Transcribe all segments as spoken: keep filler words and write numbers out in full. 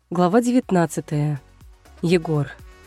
Глава девятнадцатая. Егор.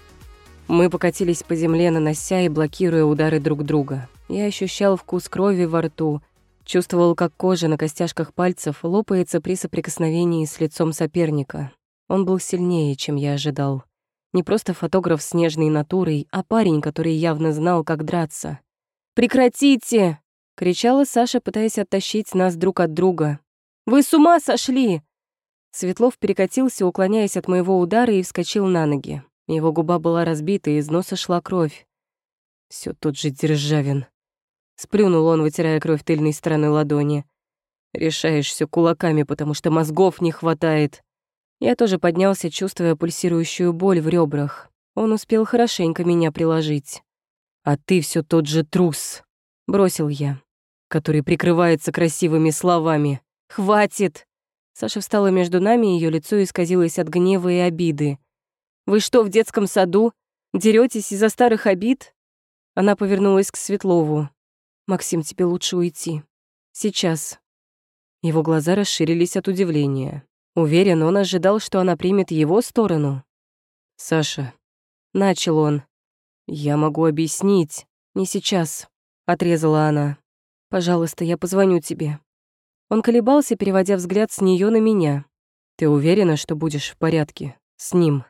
Мы покатились по земле, нанося и блокируя удары друг друга. Я ощущал вкус крови во рту, чувствовал, как кожа на костяшках пальцев лопается при соприкосновении с лицом соперника. Он был сильнее, чем я ожидал. Не просто фотограф с нежной натурой, а парень, который явно знал, как драться. «Прекратите!» — кричала Саша, пытаясь оттащить нас друг от друга. «Вы с ума сошли!» Светлов перекатился, уклоняясь от моего удара, и вскочил на ноги. Его губа была разбита, и из носа шла кровь. Всё тот же Державин. Сплюнул он, вытирая кровь тыльной стороной ладони. «Решаешь всё кулаками, потому что мозгов не хватает». Я тоже поднялся, чувствуя пульсирующую боль в ребрах. Он успел хорошенько меня приложить. «А ты всё тот же трус», — бросил я, который прикрывается красивыми словами. «Хватит!» Саша встала между нами, её лицо исказилось от гнева и обиды. «Вы что, в детском саду? Дерётесь из-за старых обид?» Она повернулась к Светлову. «Максим, тебе лучше уйти. Сейчас». Его глаза расширились от удивления. Уверен, он ожидал, что она примет его сторону. «Саша», — начал он, — «я могу объяснить». «Не сейчас», — отрезала она. «Пожалуйста, я позвоню тебе». Он колебался, переводя взгляд с неё на меня. «Ты уверена, что будешь в порядке с ним?»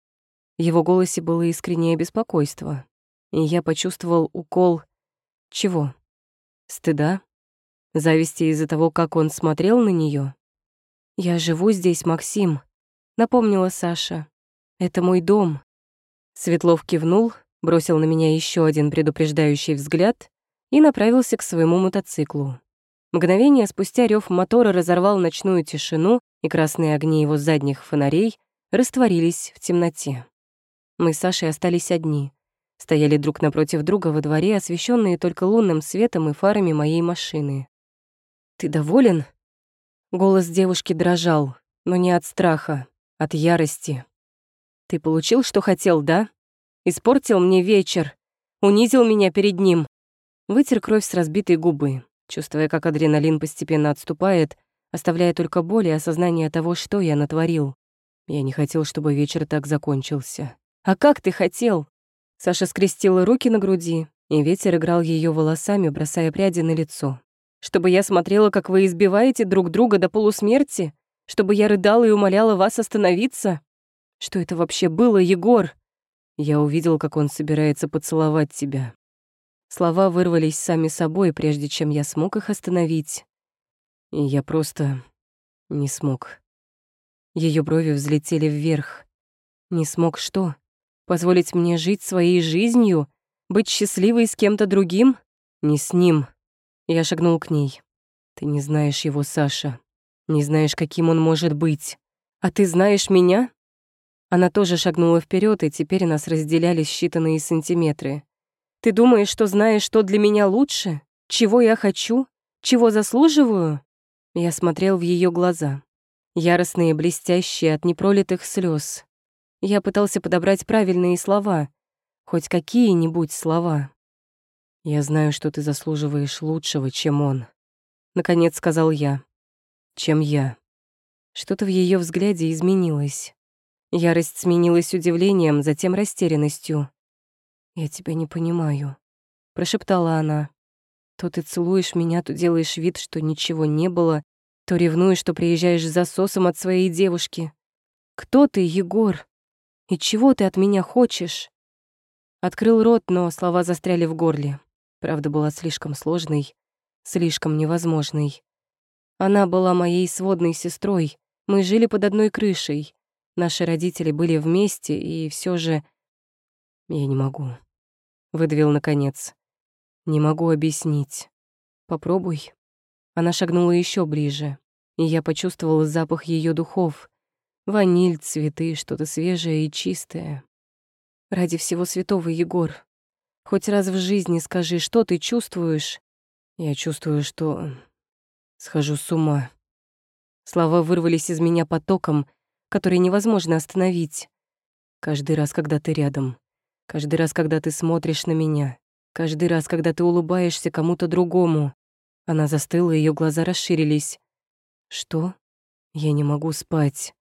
В его голосе было искреннее беспокойство, и я почувствовал укол... Чего? Стыда? Зависти из-за того, как он смотрел на неё? «Я живу здесь, Максим», — напомнила Саша. «Это мой дом». Светлов кивнул, бросил на меня ещё один предупреждающий взгляд и направился к своему мотоциклу. Мгновение спустя рёв мотора разорвал ночную тишину, и красные огни его задних фонарей растворились в темноте. Мы с Сашей остались одни. Стояли друг напротив друга во дворе, освещенные только лунным светом и фарами моей машины. «Ты доволен?» Голос девушки дрожал, но не от страха, от ярости. «Ты получил, что хотел, да? Испортил мне вечер, унизил меня перед ним». Вытер кровь с разбитой губы, чувствуя, как адреналин постепенно отступает, оставляя только боль и осознание того, что я натворил. Я не хотел, чтобы вечер так закончился. «А как ты хотел?» Саша скрестила руки на груди, и ветер играл её волосами, бросая пряди на лицо. «Чтобы я смотрела, как вы избиваете друг друга до полусмерти? Чтобы я рыдала и умоляла вас остановиться? Что это вообще было, Егор?» Я увидел, как он собирается поцеловать тебя. Слова вырвались сами собой, прежде чем я смог их остановить. И я просто не смог. Её брови взлетели вверх. Не смог что? Позволить мне жить своей жизнью? Быть счастливой с кем-то другим? Не с ним. Я шагнул к ней. Ты не знаешь его, Саша. Не знаешь, каким он может быть. А ты знаешь меня? Она тоже шагнула вперед, и теперь нас разделяли считанные сантиметры. Ты думаешь, что знаешь, что для меня лучше? Чего я хочу? Чего заслуживаю? Я смотрел в её глаза. Яростные, блестящие от непролитых слёз. Я пытался подобрать правильные слова. Хоть какие-нибудь слова. «Я знаю, что ты заслуживаешь лучшего, чем он», — наконец сказал я. «Чем я». Что-то в её взгляде изменилось. Ярость сменилась удивлением, затем растерянностью. «Я тебя не понимаю», — прошептала она. «То ты целуешь меня, то делаешь вид, что ничего не было, то ревнуешь, что приезжаешь с засосом от своей девушки. Кто ты, Егор? И чего ты от меня хочешь?» Открыл рот, но слова застряли в горле. Правда была слишком сложной, слишком невозможной. Она была моей сводной сестрой. Мы жили под одной крышей. Наши родители были вместе, и всё же... «Я не могу», — выдавил наконец. «Не могу объяснить. Попробуй». Она шагнула ещё ближе, и я почувствовала запах её духов. Ваниль, цветы, что-то свежее и чистое. «Ради всего святого, Егор, хоть раз в жизни скажи, что ты чувствуешь?» «Я чувствую, что схожу с ума». Слова вырвались из меня потоком, который невозможно остановить. Каждый раз, когда ты рядом, каждый раз, когда ты смотришь на меня, каждый раз, когда ты улыбаешься кому-то другому. Она застыла, её глаза расширились. «Что? Я не могу спать.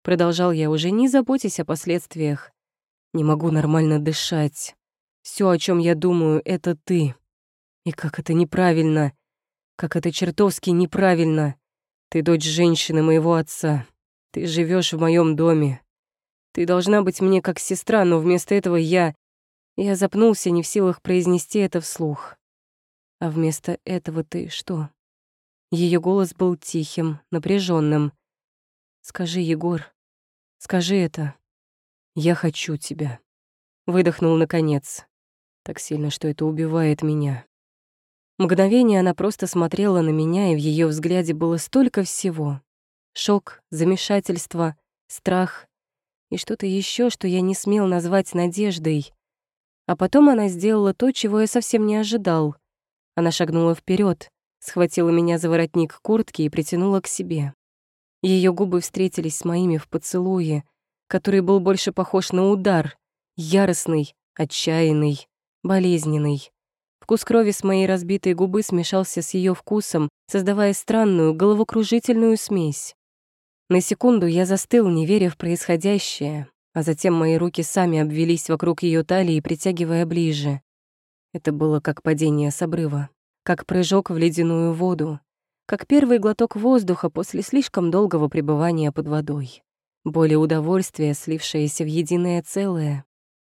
Продолжал я, уже не заботясь о последствиях. «Не могу нормально дышать. Все, о чем я думаю, это ты. И как это неправильно. Как это чертовски неправильно. Ты дочь женщины моего отца. Ты живешь в моем доме. Ты должна быть мне как сестра, но вместо этого я...» Я запнулся, не в силах произнести это вслух. «А вместо этого ты что?» Ее голос был тихим, напряженным. «Скажи, Егор, скажи это. Я хочу тебя». Выдохнул наконец. Так сильно, что это убивает меня. Мгновение она просто смотрела на меня, и в ее взгляде было столько всего. Шок, замешательство, страх и что-то еще, что я не смел назвать надеждой. А потом она сделала то, чего я совсем не ожидал. Она шагнула вперед, схватила меня за воротник куртки и притянула к себе. Ее губы встретились с моими в поцелуе, который был больше похож на удар, яростный, отчаянный, болезненный. Вкус крови с моей разбитой губы смешался с ее вкусом, создавая странную, головокружительную смесь. На секунду я застыл, не веря в происходящее, а затем мои руки сами обвелись вокруг ее талии, притягивая ближе. Это было как падение с обрыва, как прыжок в ледяную воду, как первый глоток воздуха после слишком долгого пребывания под водой. Боль и удовольствие, слившееся в единое целое.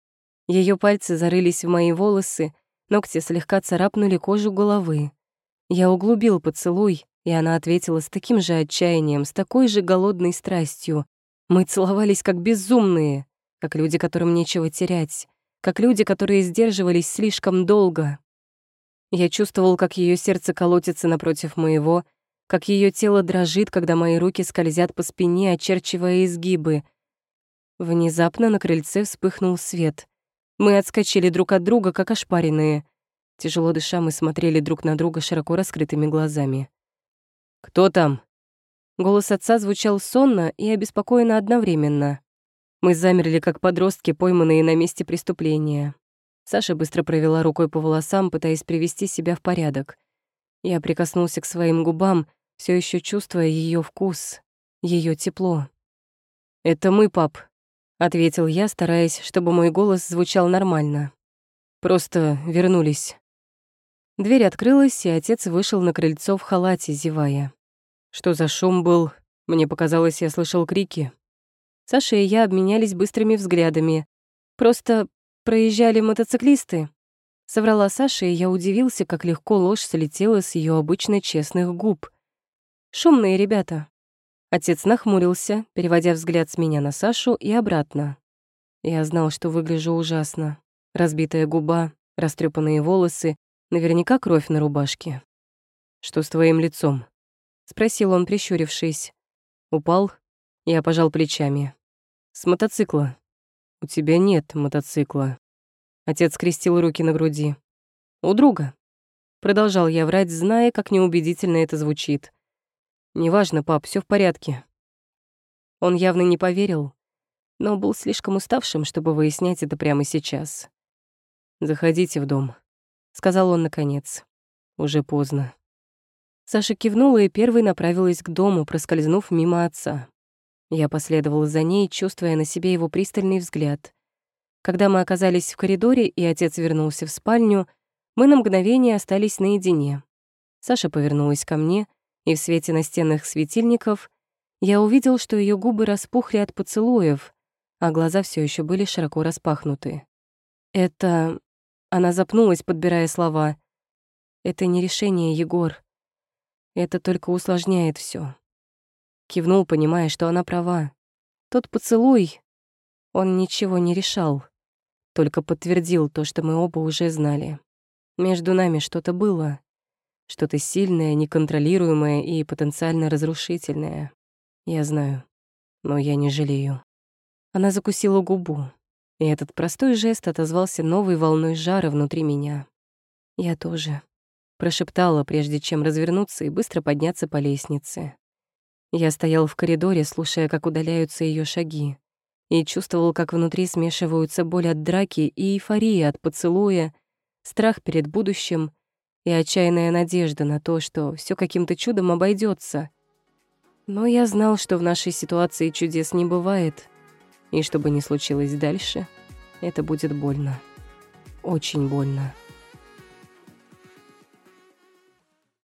Ее пальцы зарылись в мои волосы, ногти слегка царапнули кожу головы. Я углубил поцелуй, и она ответила с таким же отчаянием, с такой же голодной страстью. Мы целовались как безумные, как люди, которым нечего терять, как люди, которые сдерживались слишком долго. Я чувствовал, как ее сердце колотится напротив моего, как ее тело дрожит, когда мои руки скользят по спине, очерчивая изгибы. Внезапно на крыльце вспыхнул свет. Мы отскочили друг от друга, как ошпаренные. Тяжело дыша, мы смотрели друг на друга широко раскрытыми глазами. «Кто там?» Голос отца звучал сонно и обеспокоенно одновременно. Мы замерли, как подростки, пойманные на месте преступления. Саша быстро провела рукой по волосам, пытаясь привести себя в порядок. Я прикоснулся к своим губам, все еще чувствуя ее вкус, ее тепло. «Это мы, пап», — ответил я, стараясь, чтобы мой голос звучал нормально. «Просто вернулись». Дверь открылась, и отец вышел на крыльцо в халате, зевая. Что за шум был? Мне показалось, я слышал крики. Саша и я обменялись быстрыми взглядами. «Просто проезжали мотоциклисты», — соврала Саша, и я удивился, как легко ложь слетела с ее обычно честных губ. «Шумные ребята». Отец нахмурился, переводя взгляд с меня на Сашу и обратно. Я знал, что выгляжу ужасно. Разбитая губа, растрепанные волосы, наверняка кровь на рубашке. «Что с твоим лицом?» — спросил он, прищурившись. «Упал?» Я пожал плечами. «С мотоцикла». «У тебя нет мотоцикла». Отец скрестил руки на груди. «У друга». Продолжал я врать, зная, как неубедительно это звучит. «Неважно, пап, все в порядке». Он явно не поверил, но был слишком уставшим, чтобы выяснять это прямо сейчас. «Заходите в дом», — сказал он наконец. «Уже поздно». Саша кивнула и первой направилась к дому, проскользнув мимо отца. Я последовала за ней, чувствуя на себе его пристальный взгляд. Когда мы оказались в коридоре, и отец вернулся в спальню, мы на мгновение остались наедине. Саша повернулась ко мне, и в свете настенных светильников я увидел, что ее губы распухли от поцелуев, а глаза все еще были широко распахнуты. «Это...» Она запнулась, подбирая слова. «Это не решение, Егор. Это только усложняет все. Кивнул, понимая, что она права. Тот поцелуй, он ничего не решал, только подтвердил то, что мы оба уже знали. Между нами что-то было, что-то сильное, неконтролируемое и потенциально разрушительное. Я знаю, но я не жалею. Она закусила губу, и этот простой жест отозвался новой волной жара внутри меня. Я тоже прошептала, прежде чем развернуться и быстро подняться по лестнице. Я стоял в коридоре, слушая, как удаляются ее шаги, и чувствовал, как внутри смешиваются боль от драки и эйфория от поцелуя, страх перед будущим и отчаянная надежда на то, что все каким-то чудом обойдется. Но я знал, что в нашей ситуации чудес не бывает, и что бы ни случилось дальше, это будет больно. Очень больно.